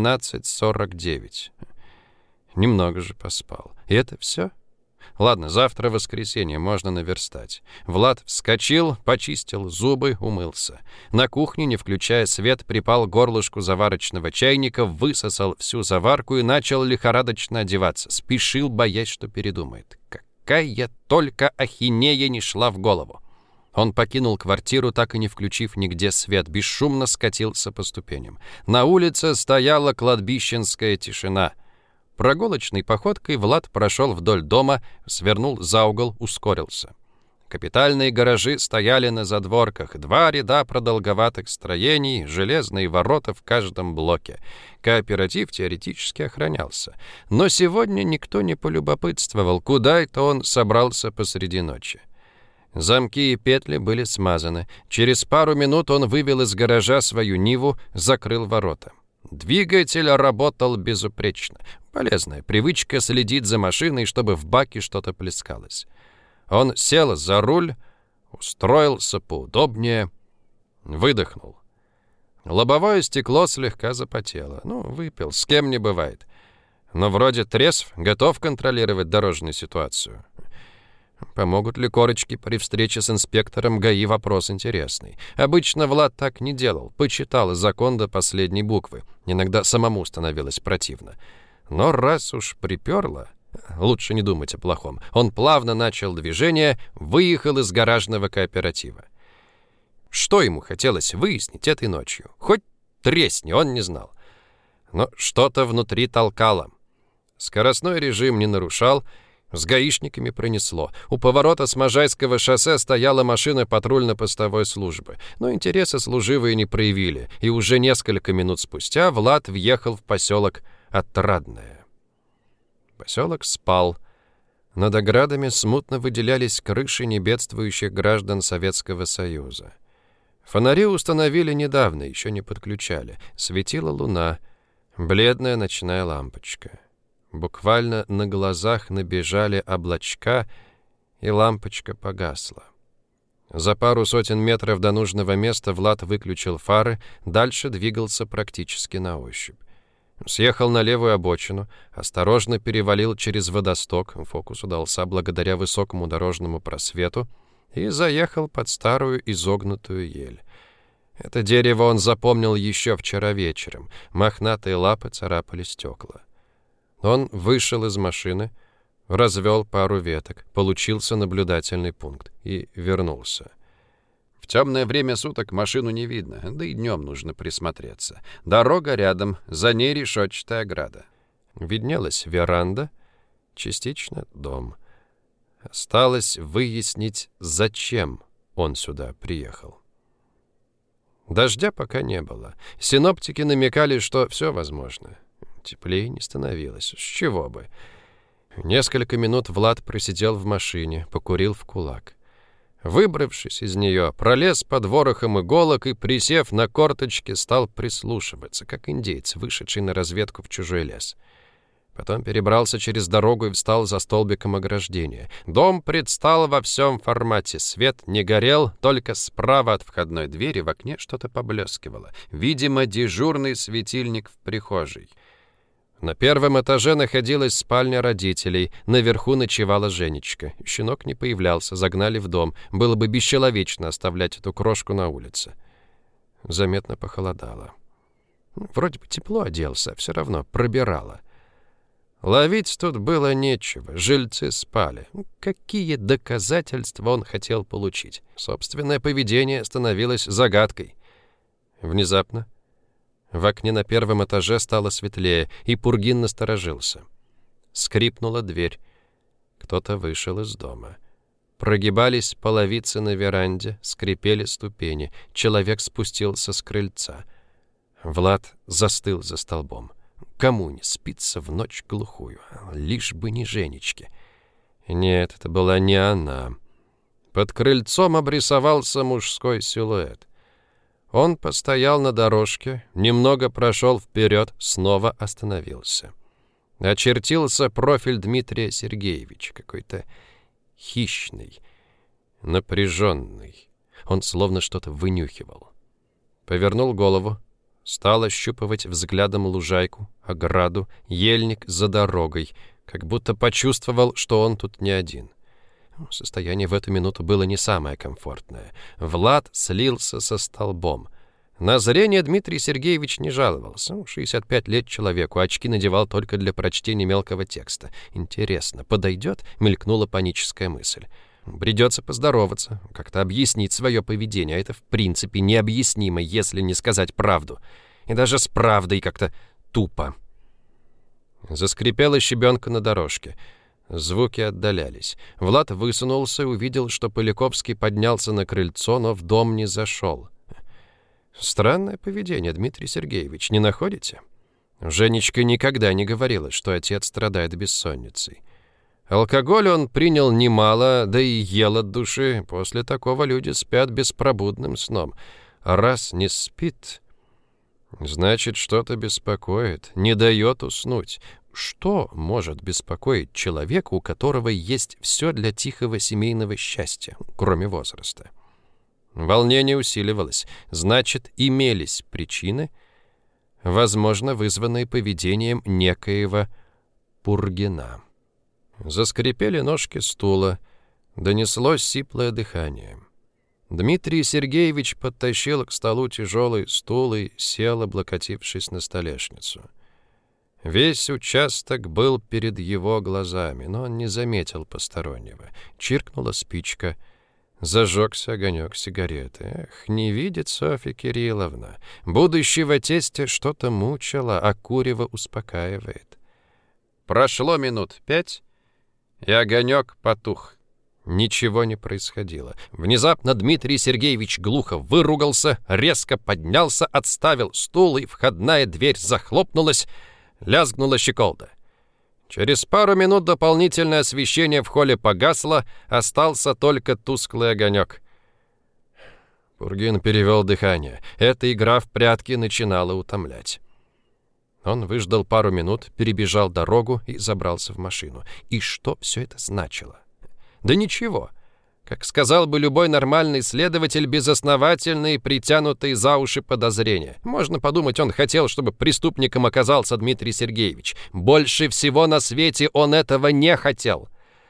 12:49. Немного же поспал. И это все? Ладно, завтра воскресенье, можно наверстать. Влад вскочил, почистил зубы, умылся. На кухне, не включая свет, припал к горлышку заварочного чайника, высосал всю заварку и начал лихорадочно одеваться. Спешил, боясь, что передумает. Какая только ахинея не шла в голову. Он покинул квартиру, так и не включив нигде свет, бесшумно скатился по ступеням. На улице стояла кладбищенская тишина. Прогулочной походкой Влад прошел вдоль дома, свернул за угол, ускорился. Капитальные гаражи стояли на задворках, 2 ряда продолговатых строений, железные ворота в каждом блоке. Кооператив теоретически охранялся. Но сегодня никто не полюбопытствовал, куда это он собрался посреди ночи. Замки и петли были смазаны. Через пару минут он вывел из гаража свою Ниву, закрыл ворота. Двигатель работал безупречно. Полезная привычка следить за машиной, чтобы в баке что-то плескалось. Он сел за руль, устроился поудобнее, выдохнул. Лобовое стекло слегка запотело. Выпил, с кем не бывает. Но вроде трезв, готов контролировать дорожную ситуацию. Помогут ли корочки при встрече с инспектором ГАИ, вопрос интересный. Обычно Влад так не делал, почитал закон до последней буквы. Иногда самому становилось противно. Но раз уж приперло, лучше не думать о плохом. Он плавно начал движение, выехал из гаражного кооператива. Что ему хотелось выяснить этой ночью? Хоть тресни, он не знал. Но что-то внутри толкало. Скоростной режим не нарушал, с гаишниками пронесло. У поворота с Можайского шоссе стояла машина патрульно-постовой службы. Но интереса служивые не проявили, и уже несколько минут спустя Влад въехал в поселок Отрадное. Поселок спал. Над оградами смутно выделялись крыши небедствующих граждан Советского Союза. Фонари установили недавно, еще не подключали. Светила луна, бледная ночная лампочка. Буквально на глазах набежали облачка, и лампочка погасла. За пару сотен метров до нужного места Влад выключил фары, дальше двигался практически на ощупь. Съехал на левую обочину, осторожно перевалил через водосток, фокус удался благодаря высокому дорожному просвету, и заехал под старую изогнутую ель. Это дерево он запомнил еще вчера вечером, мохнатые лапы царапали стекла. Он вышел из машины, развел пару веток, получился наблюдательный пункт и вернулся. В темное время суток машину не видно, да и днем нужно присмотреться. Дорога рядом, за ней решетчатая ограда. Виднелась веранда, частично дом. Осталось выяснить, зачем он сюда приехал. Дождя пока не было. Синоптики намекали, что все возможно. Теплее не становилось. С чего бы? Несколько минут Влад просидел в машине, покурил в кулак. Выбравшись из нее, пролез под ворохом иголок и, присев на корточки, стал прислушиваться, как индеец, вышедший на разведку в чужой лес. Потом перебрался через дорогу и встал за столбиком ограждения. Дом предстал во всем формате. Свет не горел, только справа от входной двери в окне что-то поблескивало. Видимо, дежурный светильник в прихожей. На первом этаже находилась спальня родителей, наверху ночевала Женечка. Щенок не появлялся, загнали в дом. Было бы бесчеловечно оставлять эту крошку на улице. Заметно похолодало. Вроде бы тепло оделся, все равно пробирало. Ловить тут было нечего, жильцы спали. Какие доказательства он хотел получить? Собственное поведение становилось загадкой. Внезапно в окне на первом этаже стало светлее, и Пургин насторожился. Скрипнула дверь. Кто-то вышел из дома. Прогибались половицы на веранде, скрипели ступени. Человек спустился с крыльца. Влад застыл за столбом. Кому не спится в ночь глухую? Лишь бы не Женечке. Нет, это была не она. Под крыльцом обрисовался мужской силуэт. Он постоял на дорожке, немного прошел вперед, снова остановился. Очертился профиль Дмитрия Сергеевича, какой-то хищный, напряженный. Он словно что-то вынюхивал. Повернул голову, стал ощупывать взглядом лужайку, ограду, ельник за дорогой, как будто почувствовал, что он тут не один. Состояние в эту минуту было не самое комфортное. Влад слился со столбом. На зрение Дмитрий Сергеевич не жаловался. 65 лет человеку, очки надевал только для прочтения мелкого текста. Интересно, подойдет? Мелькнула паническая мысль. Придется поздороваться, как-то объяснить свое поведение. А это в принципе необъяснимо, если не сказать правду. И даже с правдой как-то тупо. Заскрипела щебенка на дорожке. Звуки отдалялись. Влад высунулся и увидел, что Поляковский поднялся на крыльцо, но в дом не зашел. Странное поведение, Дмитрий Сергеевич, не находите? Женечка никогда не говорила, что отец страдает бессонницей. Алкоголь он принял немало, да и ел от души. После такого люди спят беспробудным сном. А раз не спит, значит, что-то беспокоит, не дает уснуть. Что может беспокоить человека, у которого есть все для тихого семейного счастья, кроме возраста? Волнение усиливалось. Значит, имелись причины, возможно, вызванные поведением некоего Пургина. Заскрипели ножки стула, донеслось сиплое дыхание. Дмитрий Сергеевич подтащил к столу тяжелый стул и сел, облокотившись на столешницу. Весь участок был перед его глазами, но он не заметил постороннего. Чиркнула спичка. Зажегся огонек сигареты. Эх, не видит Софья Кирилловна. Будущего тестя что-то мучило, а курево успокаивает. Прошло минут 5, и огонек потух. Ничего не происходило. Внезапно Дмитрий Сергеевич глухо выругался, резко поднялся, отставил стул, и входная дверь захлопнулась, лязгнула щеколда. Через пару минут дополнительное освещение в холле погасло, остался только тусклый огонек. Пургин перевел дыхание. Эта игра в прятки начинала утомлять. Он выждал пару минут, перебежал дорогу и забрался в машину. И что все это значило? Да ничего. Как сказал бы любой нормальный следователь, безосновательные, притянутые за уши подозрения. Можно подумать, он хотел, чтобы преступником оказался Дмитрий Сергеевич. Больше всего на свете он этого не хотел.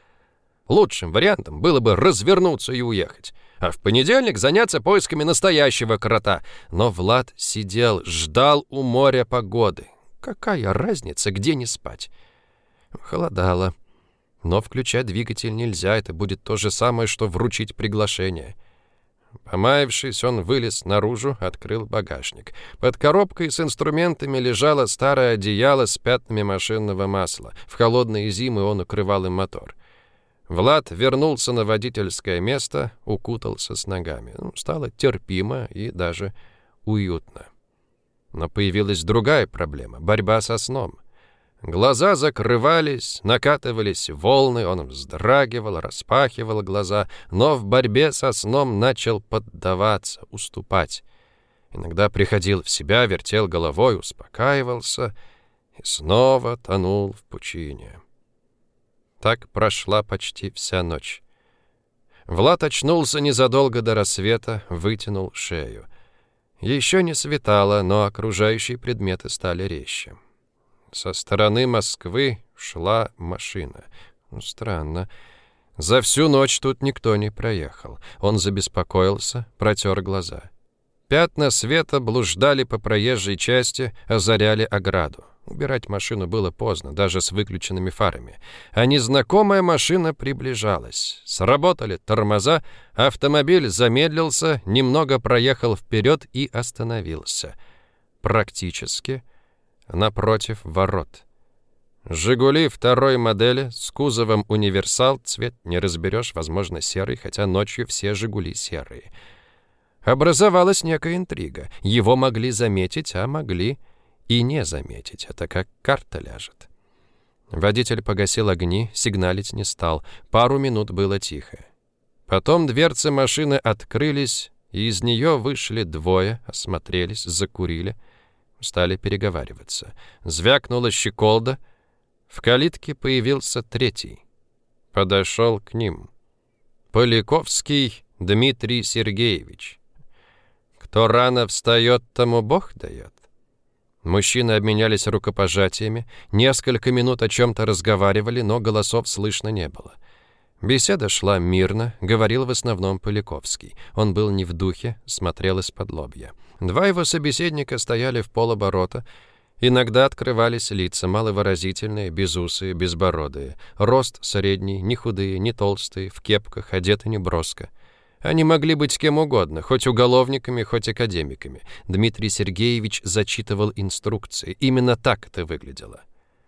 Лучшим вариантом было бы развернуться и уехать. А в понедельник заняться поисками настоящего крота. Но Влад сидел, ждал у моря погоды. Какая разница, где не спать? Холодало. Но включать двигатель нельзя, это будет то же самое, что вручить приглашение. Помаявшись, он вылез наружу, открыл багажник. Под коробкой с инструментами лежало старое одеяло с пятнами машинного масла. В холодные зимы он укрывал им мотор. Влад вернулся на водительское место, укутался с ногами. Стало терпимо и даже уютно. Но появилась другая проблема — борьба со сном. Глаза закрывались, накатывались волны, он вздрагивал, распахивал глаза, но в борьбе со сном начал поддаваться, уступать. Иногда приходил в себя, вертел головой, успокаивался и снова тонул в пучине. Так прошла почти вся ночь. Влад очнулся незадолго до рассвета, вытянул шею. Еще не светало, но окружающие предметы стали резче. Со стороны Москвы шла машина. Странно. За всю ночь тут никто не проехал. Он забеспокоился, протер глаза. Пятна света блуждали по проезжей части, озаряли ограду. Убирать машину было поздно, даже с выключенными фарами. А незнакомая машина приближалась. Сработали тормоза, автомобиль замедлился, немного проехал вперед и остановился. Практически напротив ворот. «Жигули» второй модели с кузовом «Универсал», цвет не разберешь, возможно, серый, хотя ночью все «Жигули» серые. Образовалась некая интрига. Его могли заметить, а могли и не заметить. Это как карта ляжет. Водитель погасил огни, сигналить не стал. Пару минут было тихо. Потом дверцы машины открылись, и из нее вышли двое, осмотрелись, закурили, стали переговариваться. Звякнула щеколда. В калитке появился третий. Подошел к ним. Поляковский Дмитрий Сергеевич. Кто рано встает, тому Бог дает. Мужчины обменялись рукопожатиями, несколько минут о чем-то разговаривали, но голосов слышно не было. Беседа шла мирно, говорил в основном Поляковский. Он был не в духе, смотрел из-под лобья. Два его собеседника стояли в полоборота. Иногда открывались лица, маловыразительные, безусые, безбородые. Рост средний, не худые, не толстые, в кепках, одеты неброско. Они могли быть кем угодно, хоть уголовниками, хоть академиками. Дмитрий Сергеевич зачитывал инструкции. Именно так это выглядело.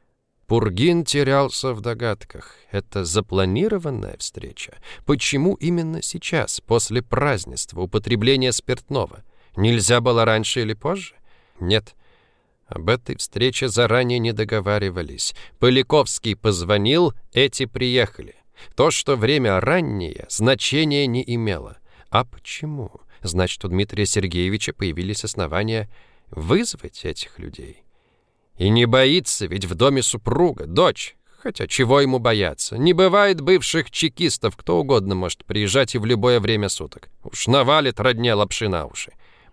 Пургин терялся в догадках. Это запланированная встреча? Почему именно сейчас, после празднества, употребления спиртного? Нельзя было раньше или позже? Нет. Об этой встрече заранее не договаривались. Поляковский позвонил, эти приехали. То, что время раннее, значения не имело. А почему? Значит, у Дмитрия Сергеевича появились основания вызвать этих людей. И не боится, ведь в доме супруга, дочь. Хотя чего ему бояться? Не бывает бывших чекистов, кто угодно может приезжать и в любое время суток. Уж навалит родня лапши на уши.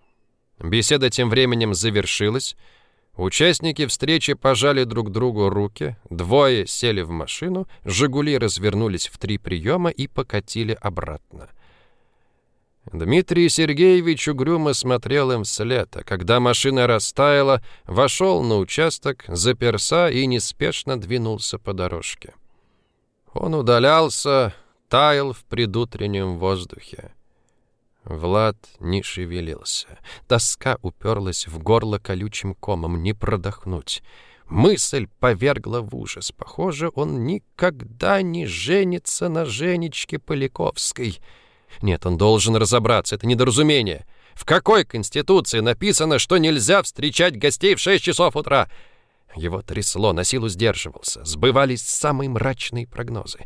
Беседа тем временем завершилась. Участники встречи пожали друг другу руки, двое сели в машину, «Жигули» развернулись в 3 приема и покатили обратно. Дмитрий Сергеевич угрюмо смотрел им вслед, а когда машина растаяла, вошел на участок, заперся и неспешно двинулся по дорожке. Он удалялся, таял в предутреннем воздухе. Влад не шевелился. Тоска уперлась в горло колючим комом, не продохнуть. Мысль повергла в ужас. Похоже, он никогда не женится на Женечке Поляковской. Нет, он должен разобраться, это недоразумение. В какой конституции написано, что нельзя встречать гостей в 6 часов утра? Его трясло, на силу сдерживался. Сбывались самые мрачные прогнозы.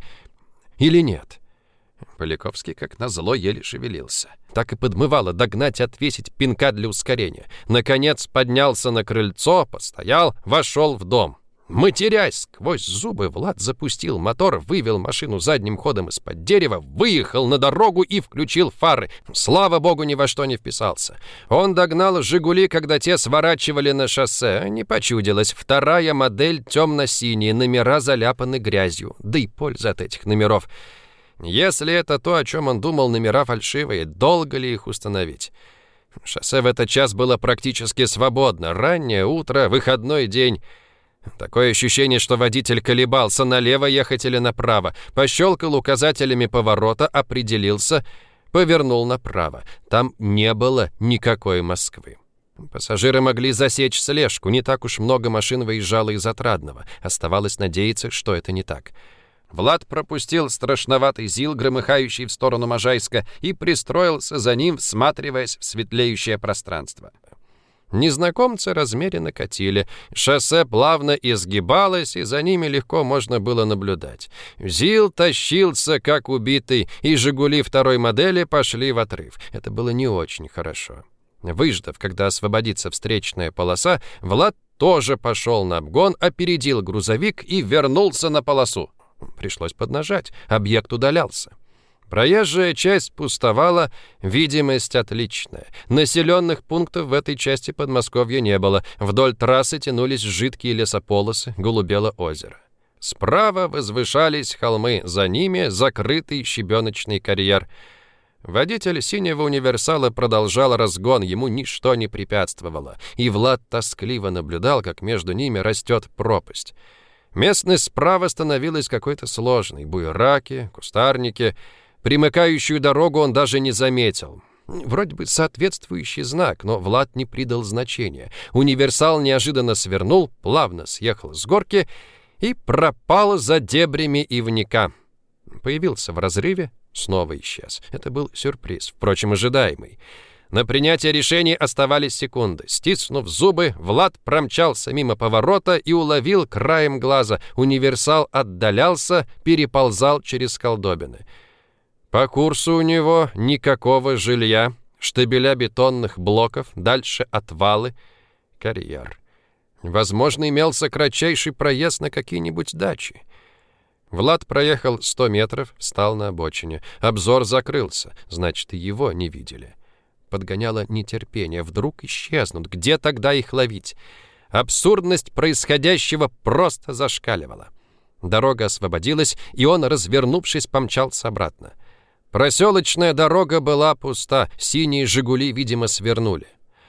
Или нет? Поляковский, как назло, еле шевелился. Так и подмывало догнать и отвесить пинка для ускорения. Наконец поднялся на крыльцо, постоял, вошел в дом. Матерясь сквозь зубы, Влад запустил мотор, вывел машину задним ходом из-под дерева, выехал на дорогу и включил фары. Слава богу, ни во что не вписался. Он догнал «Жигули», когда те сворачивали на шоссе. Не почудилось. Вторая модель темно-синяя, номера заляпаны грязью. Да и польза от этих номеров. Если это то, о чем он думал, номера фальшивые, долго ли их установить? Шоссе в этот час было практически свободно. Раннее утро, выходной день. Такое ощущение, что водитель колебался, налево ехать или направо. Пощелкал указателями поворота, определился, повернул направо. Там не было никакой Москвы. Пассажиры могли засечь слежку. Не так уж много машин выезжало из Отрадного. Оставалось надеяться, что это не так. Влад пропустил страшноватый ЗИЛ, громыхающий в сторону Можайска, и пристроился за ним, всматриваясь в светлеющее пространство. Незнакомцы размеренно катили. Шоссе плавно изгибалось, и за ними легко можно было наблюдать. ЗИЛ тащился, как убитый, и «Жигули» второй модели пошли в отрыв. Это было не очень хорошо. Выждав, когда освободится встречная полоса, Влад тоже пошел на обгон, опередил грузовик и вернулся на полосу. Пришлось поднажать, объект удалялся. Проезжая часть пустовала, видимость отличная. Населенных пунктов в этой части Подмосковья не было. Вдоль трассы тянулись жидкие лесополосы, голубело озеро. Справа возвышались холмы, за ними закрытый щебеночный карьер. Водитель синего универсала продолжал разгон, ему ничто не препятствовало, и Влад тоскливо наблюдал, как между ними растет пропасть. Местность справа становилась какой-то сложной. Буераки, кустарники. Примыкающую дорогу он даже не заметил. Вроде бы соответствующий знак, но Влад не придал значения. Универсал неожиданно свернул, плавно съехал с горки и пропал за дебрями ивника. Появился в разрыве, снова исчез. Это был сюрприз, впрочем, ожидаемый. На принятие решений оставались секунды. Стиснув зубы, Влад промчался мимо поворота и уловил краем глаза. Универсал отдалялся, переползал через колдобины. По курсу у него никакого жилья, штабеля бетонных блоков, дальше отвалы, карьер. Возможно, имелся кратчайший проезд на какие-нибудь дачи. Влад проехал 100 метров, встал на обочине. Обзор закрылся, значит, и его не видели. Подгоняло нетерпение. Вдруг исчезнут. Где тогда их ловить? Абсурдность происходящего просто зашкаливала. Дорога освободилась, и он, развернувшись, помчался обратно. Проселочная дорога была пуста. Синие «Жигули», видимо, свернули.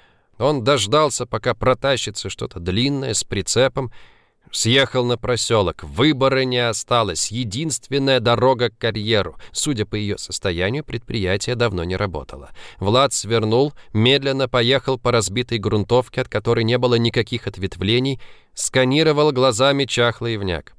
Он дождался, пока протащится что-то длинное с прицепом. Съехал на проселок. Выбора не осталось. Единственная дорога к карьеру. Судя по ее состоянию, предприятие давно не работало. Влад свернул, медленно поехал по разбитой грунтовке, от которой не было никаких ответвлений, сканировал глазами чахлый ивняк.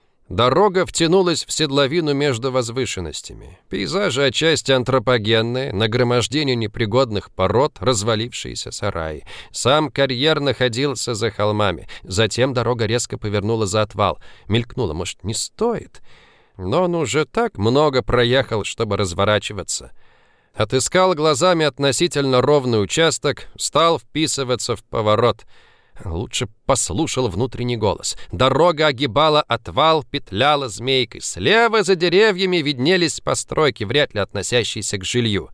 Дорога втянулась в седловину между возвышенностями. Пейзажи отчасти антропогенные, нагромождение непригодных пород, развалившиеся сараи. Сам карьер находился за холмами. Затем дорога резко повернула за отвал. Мелькнула, может, не стоит? Но он уже так много проехал, чтобы разворачиваться. Отыскал глазами относительно ровный участок, стал вписываться в поворот. Лучше послушал внутренний голос. Дорога огибала отвал, петляла змейкой. Слева за деревьями виднелись постройки, вряд ли относящиеся к жилью.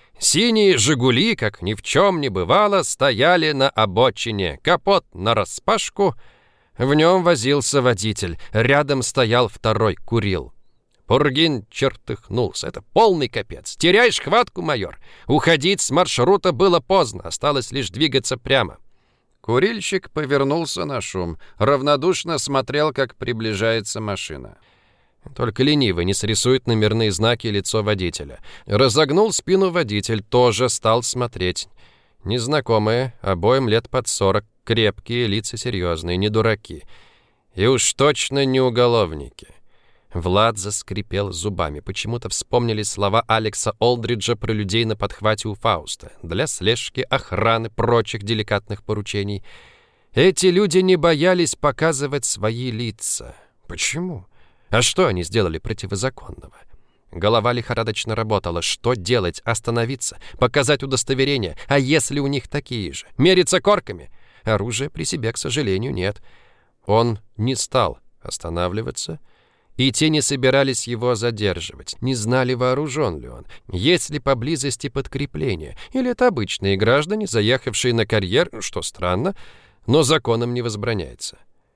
Синие «Жигули», как ни в чем не бывало, стояли на обочине. Капот нараспашку. В нем возился водитель. Рядом стоял второй, курил. Пургин чертыхнулся. Это полный капец. Теряешь хватку, майор. Уходить с маршрута было поздно. Осталось лишь двигаться прямо. Курильщик повернулся на шум, равнодушно смотрел, как приближается машина. Только ленивый не срисует номерные знаки и лицо водителя. Разогнул спину водитель, тоже стал смотреть. Незнакомые, обоим лет под 40, крепкие, лица серьезные, не дураки. И уж точно не уголовники. Влад заскрипел зубами. Почему-то вспомнились слова Алекса Олдриджа про людей на подхвате у Фауста. Для слежки, охраны, прочих деликатных поручений. Эти люди не боялись показывать свои лица. Почему? А что они сделали противозаконного? Голова лихорадочно работала. Что делать? Остановиться? Показать удостоверение? А если у них такие же? Мериться корками? Оружия при себе, к сожалению, нет. Он не стал останавливаться, и те не собирались его задерживать. Не знали, вооружен ли он, есть ли поблизости подкрепление, или это обычные граждане, заехавшие на карьер, что странно, но законом не возбраняется.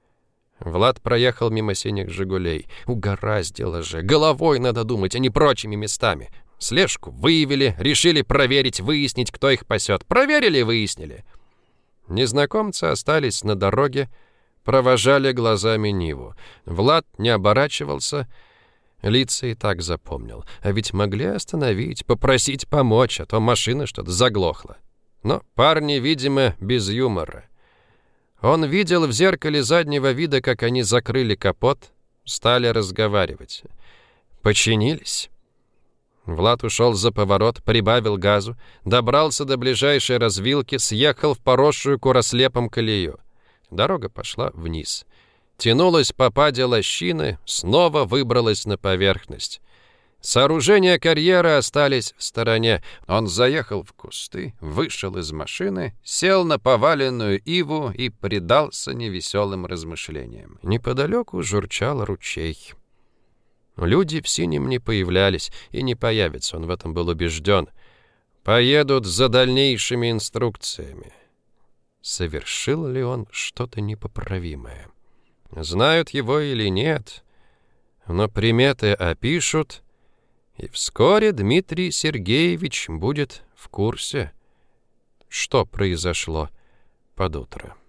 Влад проехал мимо синих «Жигулей». Угораздило же. Головой надо думать, а не прочими местами. Слежку выявили, решили проверить, выяснить, кто их пасет. Проверили и выяснили. Незнакомцы остались на дороге, провожали глазами Ниву. Влад не оборачивался, лица и так запомнил. А ведь могли остановить, попросить помочь, а то машина что-то заглохла. Но парни, видимо, без юмора. Он видел в зеркале заднего вида, как они закрыли капот, стали разговаривать. Починились. Влад ушел за поворот, прибавил газу, добрался до ближайшей развилки, съехал в поросшую курослепом колею. Дорога пошла вниз. Тянулась по паде лощины, снова выбралась на поверхность. Сооружения карьера остались в стороне. Он заехал в кусты, вышел из машины, сел на поваленную иву и предался невеселым размышлениям. Неподалеку журчал ручей. Люди в синем не появлялись и не появятся, он в этом был убежден. Поедут за дальнейшими инструкциями. Совершил ли он что-то непоправимое? Знают его или нет, но приметы опишут, и вскоре Дмитрий Сергеевич будет в курсе, что произошло под утро.